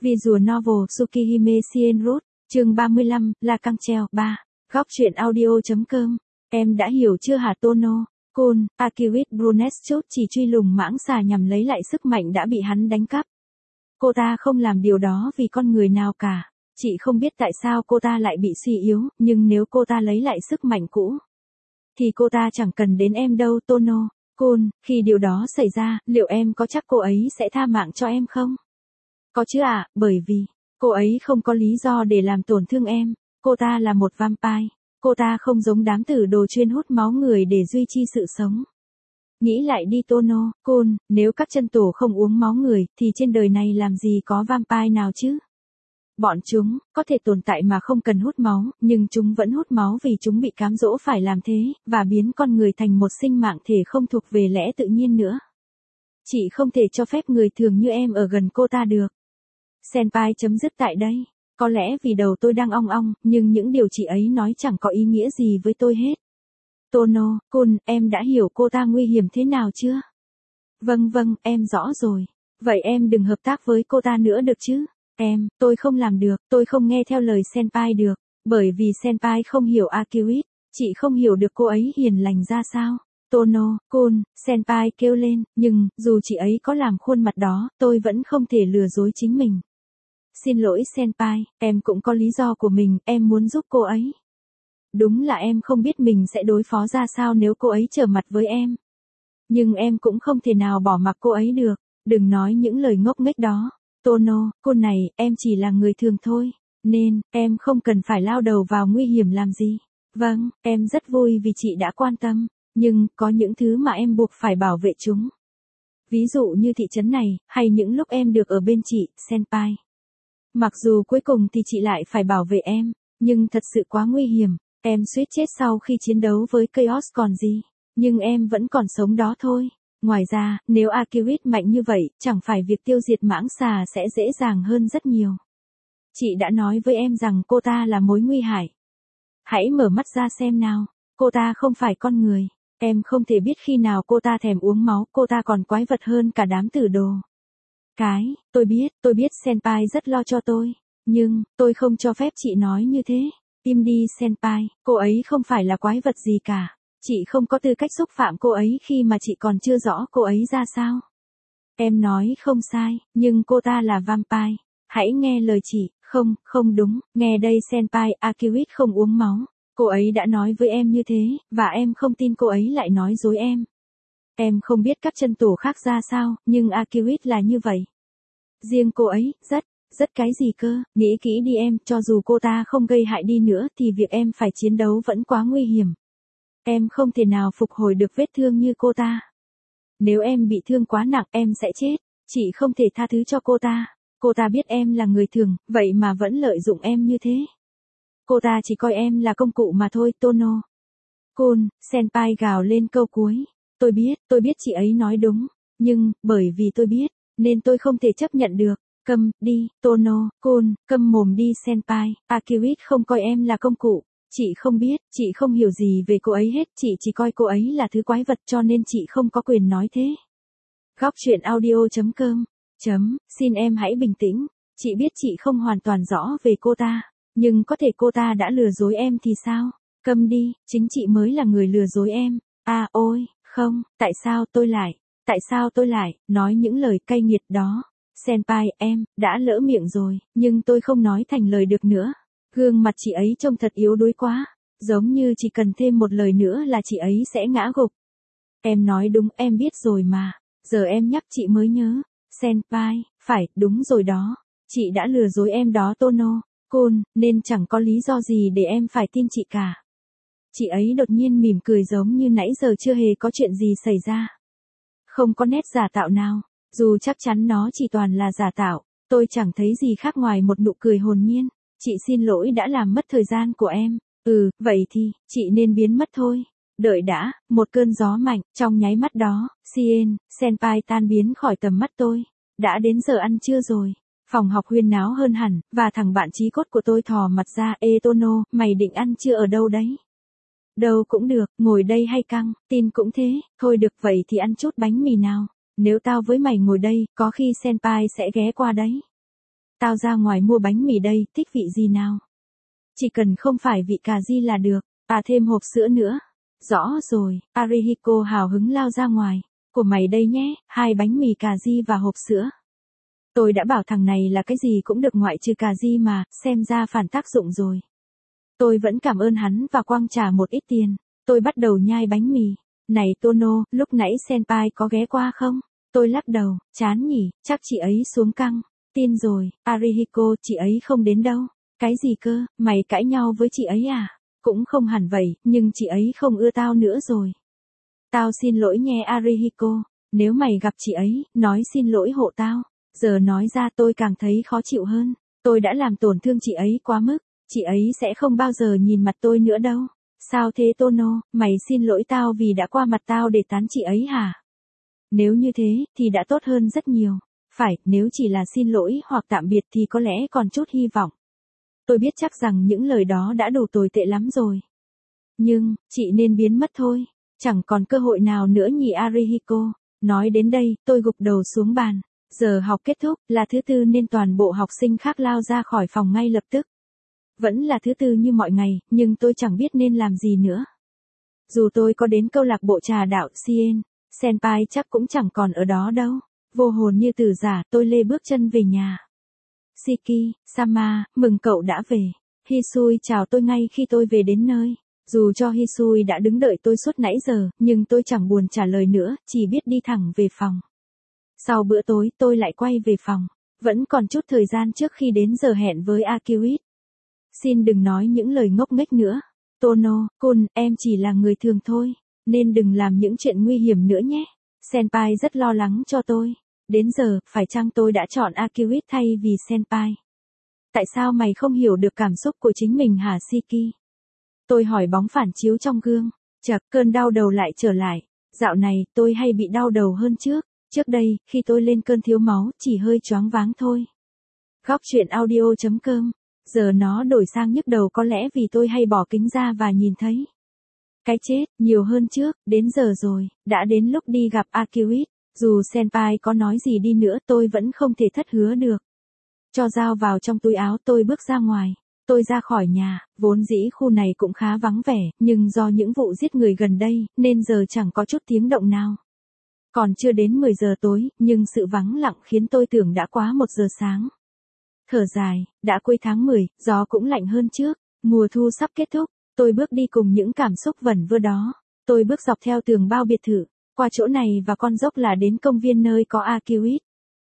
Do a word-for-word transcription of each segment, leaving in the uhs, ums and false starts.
Visual Novel Tsukihime Shienroute, chương ba mươi lăm, La Căng Treo, ba. Góc truyện audio.com. Em đã hiểu chưa hả Tono? Côn, Akirit Brunestchot chỉ truy lùng mãng xà nhằm lấy lại sức mạnh đã bị hắn đánh cắp. Cô ta không làm điều đó vì con người nào cả. Chị không biết tại sao cô ta lại bị suy yếu, nhưng nếu cô ta lấy lại sức mạnh cũ, thì cô ta chẳng cần đến em đâu Tono. Côn, khi điều đó xảy ra, liệu em có chắc cô ấy sẽ tha mạng cho em không? Có chứ ạ, à, bởi vì, cô ấy không có lý do để làm tổn thương em. Cô ta là một vampire. Cô ta không giống đám tử đồ chuyên hút máu người để duy trì sự sống. Nghĩ lại đi Tono, Côn, nếu các chân tổ không uống máu người, thì trên đời này làm gì có vampire nào chứ? Bọn chúng, có thể tồn tại mà không cần hút máu, nhưng chúng vẫn hút máu vì chúng bị cám dỗ phải làm thế, và biến con người thành một sinh mạng thể không thuộc về lẽ tự nhiên nữa. Chị không thể cho phép người thường như em ở gần cô ta được. Senpai chấm dứt tại đây. Có lẽ vì đầu tôi đang ong ong, nhưng những điều chị ấy nói chẳng có ý nghĩa gì với tôi hết. Tono, Kun, em đã hiểu cô ta nguy hiểm thế nào chưa? Vâng vâng, em rõ rồi. Vậy em đừng hợp tác với cô ta nữa được chứ? Em, tôi không làm được, tôi không nghe theo lời Senpai được, bởi vì Senpai không hiểu Akirit, chị không hiểu được cô ấy hiền lành ra sao. Tono, Kun, Senpai kêu lên, nhưng, dù chị ấy có làm khuôn mặt đó, tôi vẫn không thể lừa dối chính mình. Xin lỗi Senpai, em cũng có lý do của mình, em muốn giúp cô ấy. Đúng là em không biết mình sẽ đối phó ra sao nếu cô ấy trở mặt với em. Nhưng em cũng không thể nào bỏ mặc cô ấy được, đừng nói những lời ngốc nghếch đó. Tono, cô này, em chỉ là người thường thôi, nên, em không cần phải lao đầu vào nguy hiểm làm gì. Vâng, em rất vui vì chị đã quan tâm, nhưng, có những thứ mà em buộc phải bảo vệ chúng. Ví dụ như thị trấn này, hay những lúc em được ở bên chị, Senpai. Mặc dù cuối cùng thì chị lại phải bảo vệ em, nhưng thật sự quá nguy hiểm, em suýt chết sau khi chiến đấu với Chaos còn gì, nhưng em vẫn còn sống đó thôi. Ngoài ra, nếu Akirit mạnh như vậy, chẳng phải việc tiêu diệt mãng xà sẽ dễ dàng hơn rất nhiều. Chị đã nói với em rằng cô ta là mối nguy hại. Hãy mở mắt ra xem nào, cô ta không phải con người, em không thể biết khi nào cô ta thèm uống máu, cô ta còn quái vật hơn cả đám tử đồ. Cái, tôi biết, tôi biết Senpai rất lo cho tôi, nhưng, tôi không cho phép chị nói như thế. Im đi Senpai, cô ấy không phải là quái vật gì cả. Chị không có tư cách xúc phạm cô ấy khi mà chị còn chưa rõ cô ấy ra sao. Em nói không sai, nhưng cô ta là vampire. Hãy nghe lời chị, không, không đúng, nghe đây Senpai, Akirit không uống máu. Cô ấy đã nói với em như thế, và em không tin cô ấy lại nói dối em. Em không biết các chân tổ khác ra sao, nhưng Akirit là như vậy. Riêng cô ấy, rất, rất cái gì cơ, nghĩ kỹ đi em, cho dù cô ta không gây hại đi nữa thì việc em phải chiến đấu vẫn quá nguy hiểm. Em không thể nào phục hồi được vết thương như cô ta. Nếu em bị thương quá nặng em sẽ chết, chị không thể tha thứ cho cô ta. Cô ta biết em là người thường, vậy mà vẫn lợi dụng em như thế. Cô ta chỉ coi em là công cụ mà thôi Tono. Kun, Senpai gào lên câu cuối. Tôi biết, tôi biết chị ấy nói đúng, nhưng, bởi vì tôi biết, nên tôi không thể chấp nhận được. Câm, đi, Tono, Kun, câm mồm đi Senpai, Akirit không coi em là công cụ. Chị không biết, chị không hiểu gì về cô ấy hết, chị chỉ coi cô ấy là thứ quái vật cho nên chị không có quyền nói thế. Góc truyện audio.com. Chấm, xin em hãy bình tĩnh, chị biết chị không hoàn toàn rõ về cô ta, nhưng có thể cô ta đã lừa dối em thì sao? Câm đi, chính chị mới là người lừa dối em. À ôi, không, tại sao tôi lại, tại sao tôi lại, nói những lời cay nghiệt đó. Senpai, em, đã lỡ miệng rồi, nhưng tôi không nói thành lời được nữa. Gương mặt chị ấy trông thật yếu đuối quá, giống như chỉ cần thêm một lời nữa là chị ấy sẽ ngã gục. Em nói đúng, em biết rồi mà, giờ em nhắc chị mới nhớ. Senpai, phải, đúng rồi đó, chị đã lừa dối em đó Tono, Kun, nên chẳng có lý do gì để em phải tin chị cả. Chị ấy đột nhiên mỉm cười giống như nãy giờ chưa hề có chuyện gì xảy ra. Không có nét giả tạo nào, dù chắc chắn nó chỉ toàn là giả tạo, tôi chẳng thấy gì khác ngoài một nụ cười hồn nhiên. Chị xin lỗi đã làm mất thời gian của em. Ừ, vậy thì, chị nên biến mất thôi. Đợi đã, một cơn gió mạnh, trong nháy mắt đó, Sien, Senpai tan biến khỏi tầm mắt tôi. Đã đến giờ ăn trưa rồi. Phòng học huyên náo hơn hẳn, và thằng bạn chí cốt của tôi thò mặt ra. Ê Tono, mày định ăn trưa ở đâu đấy? Đâu cũng được, ngồi đây hay căng, tin cũng thế. Thôi được vậy thì ăn chút bánh mì nào. Nếu tao với mày ngồi đây, có khi Senpai sẽ ghé qua đấy. Tao ra ngoài mua bánh mì đây, thích vị gì nào? Chỉ cần không phải vị cà ri là được, à thêm hộp sữa nữa. Rõ rồi, Arihiko hào hứng lao ra ngoài. Của mày đây nhé, hai bánh mì cà ri và hộp sữa. Tôi đã bảo thằng này là cái gì cũng được ngoại trừ cà ri mà, xem ra phản tác dụng rồi. Tôi vẫn cảm ơn hắn và quăng trả một ít tiền. Tôi bắt đầu nhai bánh mì. Này Tono, lúc nãy Senpai có ghé qua không? Tôi lắc đầu, chán nhỉ, chắc chị ấy xuống căng. Tin rồi, Arihiko, chị ấy không đến đâu. Cái gì cơ, mày cãi nhau với chị ấy à? Cũng không hẳn vậy, nhưng chị ấy không ưa tao nữa rồi. Tao xin lỗi nhé Arihiko, nếu mày gặp chị ấy, nói xin lỗi hộ tao. Giờ nói ra tôi càng thấy khó chịu hơn. Tôi đã làm tổn thương chị ấy quá mức, chị ấy sẽ không bao giờ nhìn mặt tôi nữa đâu. Sao thế Tono, mày xin lỗi tao vì đã qua mặt tao để tán chị ấy hả? Nếu như thế, thì đã tốt hơn rất nhiều. Phải, nếu chỉ là xin lỗi hoặc tạm biệt thì có lẽ còn chút hy vọng. Tôi biết chắc rằng những lời đó đã đủ tồi tệ lắm rồi. Nhưng, chị nên biến mất thôi. Chẳng còn cơ hội nào nữa nhỉ Arihiko. Nói đến đây, tôi gục đầu xuống bàn. Giờ học kết thúc, là thứ tư nên toàn bộ học sinh khác lao ra khỏi phòng ngay lập tức. Vẫn là thứ tư như mọi ngày, nhưng tôi chẳng biết nên làm gì nữa. Dù tôi có đến câu lạc bộ trà đạo Sien, Senpai chắc cũng chẳng còn ở đó đâu. Vô hồn như từ giả, tôi lê bước chân về nhà. Shiki, Sama, mừng cậu đã về. Hisui chào tôi ngay khi tôi về đến nơi. Dù cho Hisui đã đứng đợi tôi suốt nãy giờ, nhưng tôi chẳng buồn trả lời nữa, chỉ biết đi thẳng về phòng. Sau bữa tối, tôi lại quay về phòng. Vẫn còn chút thời gian trước khi đến giờ hẹn với Akiwit. Xin đừng nói những lời ngốc nghếch nữa. Tono, Kun, em chỉ là người thường thôi, nên đừng làm những chuyện nguy hiểm nữa nhé. Senpai rất lo lắng cho tôi. Đến giờ, phải chăng tôi đã chọn Akiwit thay vì Senpai? Tại sao mày không hiểu được cảm xúc của chính mình hả Shiki? Tôi hỏi bóng phản chiếu trong gương. Chật, cơn đau đầu lại trở lại. Dạo này, tôi hay bị đau đầu hơn trước. Trước đây, khi tôi lên cơn thiếu máu, chỉ hơi choáng váng thôi. Góc truyện audio chấm com. Giờ nó đổi sang nhức đầu có lẽ vì tôi hay bỏ kính ra và nhìn thấy cái chết, nhiều hơn trước, đến giờ rồi, đã đến lúc đi gặp Akiwit. Dù Senpai có nói gì đi nữa tôi vẫn không thể thất hứa được. Cho dao vào trong túi áo tôi bước ra ngoài. Tôi ra khỏi nhà, vốn dĩ khu này cũng khá vắng vẻ, nhưng do những vụ giết người gần đây, nên giờ chẳng có chút tiếng động nào. Còn chưa đến mười giờ tối, nhưng sự vắng lặng khiến tôi tưởng đã quá một giờ sáng. Thở dài, đã cuối tháng mười, gió cũng lạnh hơn trước, mùa thu sắp kết thúc, tôi bước đi cùng những cảm xúc vẩn vơ đó. Tôi bước dọc theo tường bao biệt thự, qua chỗ này và con dốc là đến công viên nơi có Akiwit.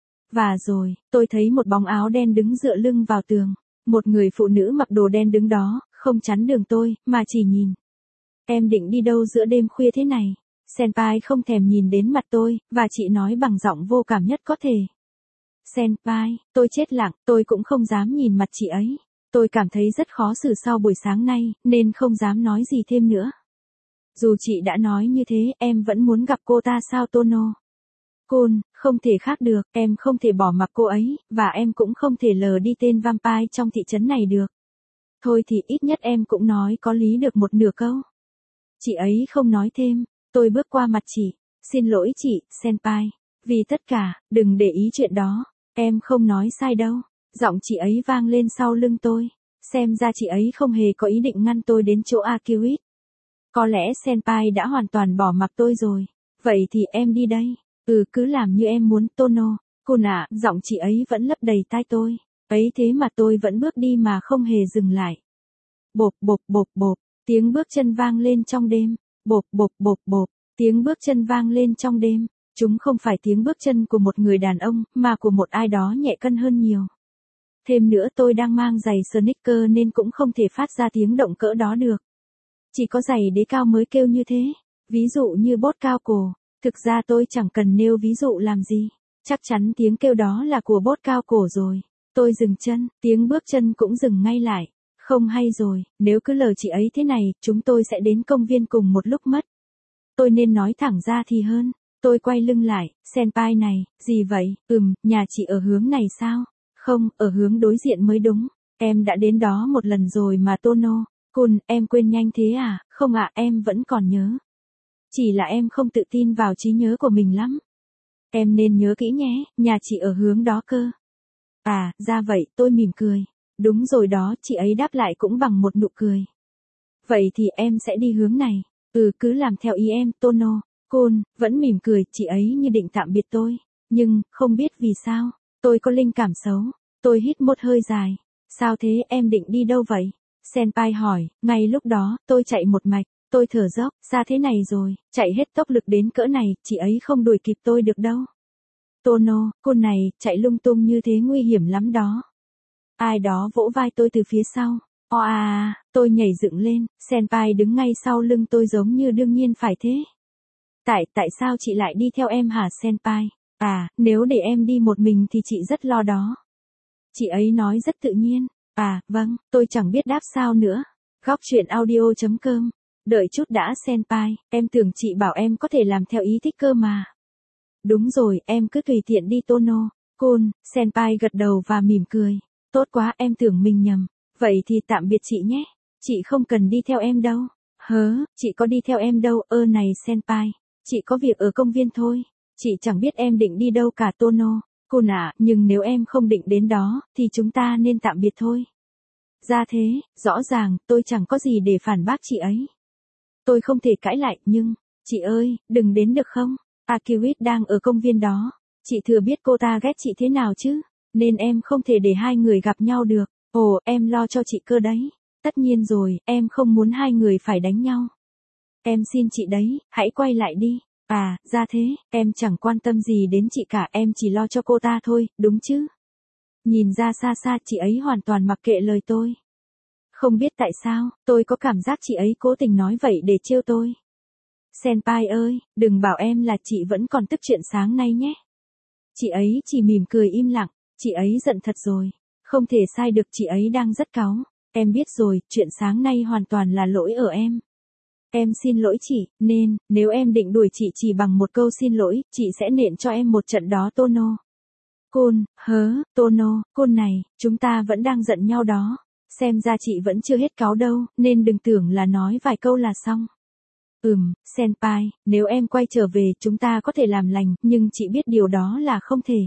Và rồi, tôi thấy một bóng áo đen đứng dựa lưng vào tường. Một người phụ nữ mặc đồ đen đứng đó, không chắn đường tôi, mà chỉ nhìn. Em định đi đâu giữa đêm khuya thế này? Senpai không thèm nhìn đến mặt tôi, và chị nói bằng giọng vô cảm nhất có thể. Senpai, tôi chết lặng, tôi cũng không dám nhìn mặt chị ấy. Tôi cảm thấy rất khó xử sau buổi sáng nay, nên không dám nói gì thêm nữa. Dù chị đã nói như thế, em vẫn muốn gặp cô ta sao Tono? Kun, không thể khác được, em không thể bỏ mặc cô ấy, và em cũng không thể lờ đi tên vampire trong thị trấn này được. Thôi thì ít nhất em cũng nói có lý được một nửa câu. Chị ấy không nói thêm, tôi bước qua mặt chị. Xin lỗi chị, Senpai. Vì tất cả, đừng để ý chuyện đó, em không nói sai đâu. Giọng chị ấy vang lên sau lưng tôi. Xem ra chị ấy không hề có ý định ngăn tôi đến chỗ Akiwit. Có lẽ Senpai đã hoàn toàn bỏ mặc tôi rồi. Vậy thì em đi đây. Ừ, cứ làm như em muốn Tono. Kun ạ, giọng chị ấy vẫn lấp đầy tai tôi. Ấy thế mà tôi vẫn bước đi mà không hề dừng lại. Bộp bộp bộp bộp, tiếng bước chân vang lên trong đêm. Bộp bộp bộp bộp, tiếng bước chân vang lên trong đêm. Chúng không phải tiếng bước chân của một người đàn ông, mà của một ai đó nhẹ cân hơn nhiều. Thêm nữa tôi đang mang giày sneaker nên cũng không thể phát ra tiếng động cỡ đó được. Chỉ có giày đế cao mới kêu như thế. Ví dụ như bốt cao cổ. Thực ra tôi chẳng cần nêu ví dụ làm gì. Chắc chắn tiếng kêu đó là của bốt cao cổ rồi. Tôi dừng chân, tiếng bước chân cũng dừng ngay lại. Không hay rồi, nếu cứ lờ chị ấy thế này, chúng tôi sẽ đến công viên cùng một lúc mất. Tôi nên nói thẳng ra thì hơn. Tôi quay lưng lại, Senpai này, gì vậy? Ừm, nhà chị ở hướng này sao? Không, ở hướng đối diện mới đúng. Em đã đến đó một lần rồi mà Tono. Kun, em quên nhanh thế à? Không ạ, em vẫn còn nhớ. Chỉ là em không tự tin vào trí nhớ của mình lắm. Em nên nhớ kỹ nhé, nhà chị ở hướng đó cơ. À, ra vậy, tôi mỉm cười. Đúng rồi đó, chị ấy đáp lại cũng bằng một nụ cười. Vậy thì em sẽ đi hướng này. Ừ, cứ làm theo ý em, Tono. Côn, vẫn mỉm cười, chị ấy như định tạm biệt tôi. Nhưng, không biết vì sao, tôi có linh cảm xấu. Tôi hít một hơi dài. Sao thế, em định đi đâu vậy? Senpai hỏi, ngay lúc đó, tôi chạy một mạch. Tôi thở dốc, ra thế này rồi, chạy hết tốc lực đến cỡ này, chị ấy không đuổi kịp tôi được đâu. Tono, cô này, chạy lung tung như thế nguy hiểm lắm đó. Ai đó vỗ vai tôi từ phía sau. Oa, à, tôi nhảy dựng lên, Senpai đứng ngay sau lưng tôi giống như đương nhiên phải thế. Tại, tại sao chị lại đi theo em hả Senpai? À, nếu để em đi một mình thì chị rất lo đó. Chị ấy nói rất tự nhiên. À, vâng, tôi chẳng biết đáp sao nữa. Góc chuyện audio chấm com. Đợi chút đã Senpai, em tưởng chị bảo em có thể làm theo ý thích cơ mà. Đúng rồi, em cứ tùy tiện đi Tono. Côn, Senpai gật đầu và mỉm cười. Tốt quá, em tưởng mình nhầm. Vậy thì tạm biệt chị nhé. Chị không cần đi theo em đâu. Hớ, chị có đi theo em đâu, ơ này Senpai. Chị có việc ở công viên thôi. Chị chẳng biết em định đi đâu cả Tono. Côn ạ, nhưng nếu em không định đến đó, thì chúng ta nên tạm biệt thôi. Ra thế, rõ ràng, tôi chẳng có gì để phản bác chị ấy. Tôi không thể cãi lại, nhưng, chị ơi, đừng đến được không? Akiwit đang ở công viên đó. Chị thừa biết cô ta ghét chị thế nào chứ, nên em không thể để hai người gặp nhau được. Ồ, em lo cho chị cơ đấy. Tất nhiên rồi, em không muốn hai người phải đánh nhau. Em xin chị đấy, hãy quay lại đi. À, ra thế, em chẳng quan tâm gì đến chị cả, em chỉ lo cho cô ta thôi, đúng chứ? Nhìn ra xa xa chị ấy hoàn toàn mặc kệ lời tôi. Không biết tại sao, tôi có cảm giác chị ấy cố tình nói vậy để trêu tôi. Senpai ơi, đừng bảo em là chị vẫn còn tức chuyện sáng nay nhé. Chị ấy chỉ mỉm cười im lặng, chị ấy giận thật rồi. Không thể sai được, chị ấy đang rất cáu. Em biết rồi, chuyện sáng nay hoàn toàn là lỗi ở em. Em xin lỗi chị, nên, nếu em định đuổi chị chỉ bằng một câu xin lỗi, chị sẽ nện cho em một trận đó Tono. Côn, hớ, Tono, côn này, chúng ta vẫn đang giận nhau đó. Xem ra chị vẫn chưa hết cáu đâu, nên đừng tưởng là nói vài câu là xong. Ừm, Senpai, nếu em quay trở về chúng ta có thể làm lành, nhưng chị biết điều đó là không thể.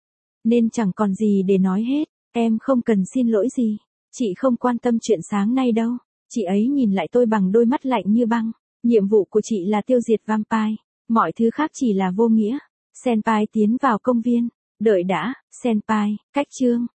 Nên chẳng còn gì để nói hết, em không cần xin lỗi gì. Chị không quan tâm chuyện sáng nay đâu. Chị ấy nhìn lại tôi bằng đôi mắt lạnh như băng. Nhiệm vụ của chị là tiêu diệt vampire. Mọi thứ khác chỉ là vô nghĩa. Senpai tiến vào công viên. Đợi đã, Senpai, cách chương.